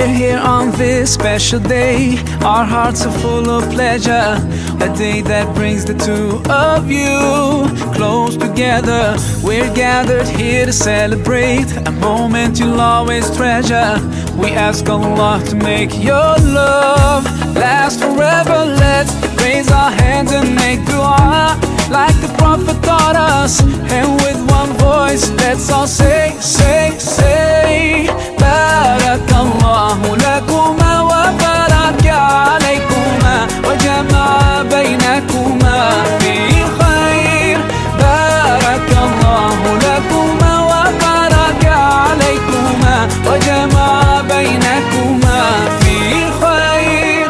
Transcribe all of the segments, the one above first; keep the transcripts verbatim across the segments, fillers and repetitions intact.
We're here on this special day. Our hearts are full of pleasure. A day that brings the two of you close together. We're gathered here to celebrate a moment you'll always treasure. We ask Allah to make your love last forever. Let's raise our hands and make dua like the Prophet taught us. And with one voice, let's all say, say, say, Barakallahu lakuma wa baraka alaykuma wa jama'a baynakuma fi khair. Barakallahu lakuma wa baraka alaykuma wa jama'a baynakuma fi khair.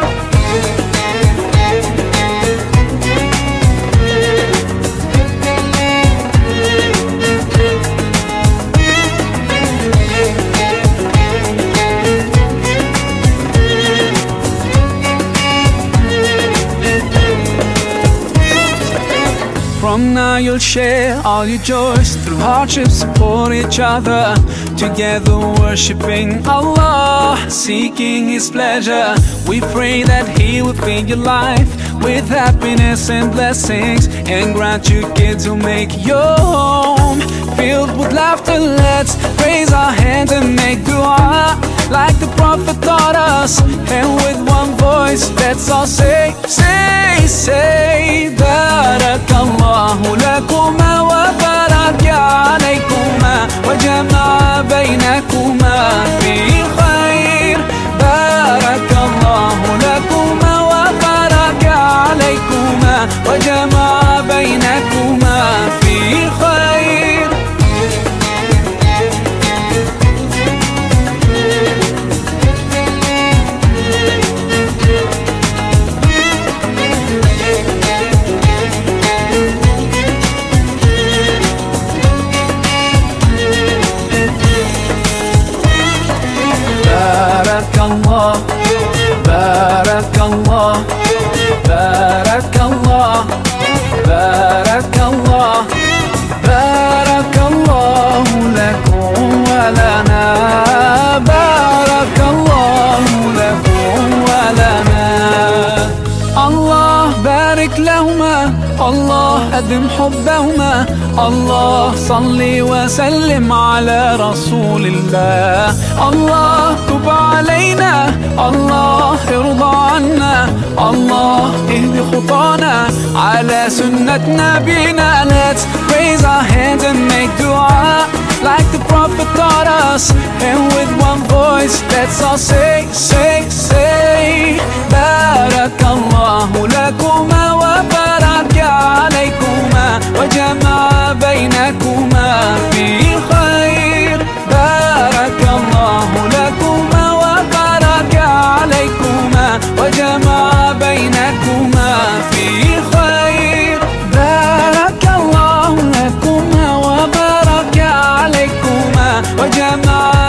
From now you'll share all your joys. Through hardships support each other. Together worshipping Allah, seeking His pleasure. We pray that He will fill your life with happiness and blessings, and grant you kids who make your home filled with laughter. Let's raise our hands and make dua like the Prophet taught us. And with one voice, let's all say, say, say, Barakallahu lakuma wa baraka alaykuma wa jama'a baynakuma fi khair. Barakallahu lakuma wa baraka alaykuma wa jama'a baynakuma fi khair. Barakallah, Barakallah, Barakallah, Barakallah, Barakallahu lakum wa lana, Barakallahu lakum wa lana. Allah barik lahuma, Allah adim hubbahuma, Allah salli wa sallim ala rasulillah. Allah tub alayna, Allah irda anna, Allah ihdi khutana ala sunnat nabina. Let's raise our hands and make dua like the Prophet taught us. And with one voice, let's all say, say, say, Barakallahu lakuma wa baraka alaykuma wa jama'a baynakuma fi khair. Barakallahu lakuma wa baraka alaykuma wa jama'a baynakuma fi khair. Barakallahu lakuma wa baraka alaykuma wa jama'a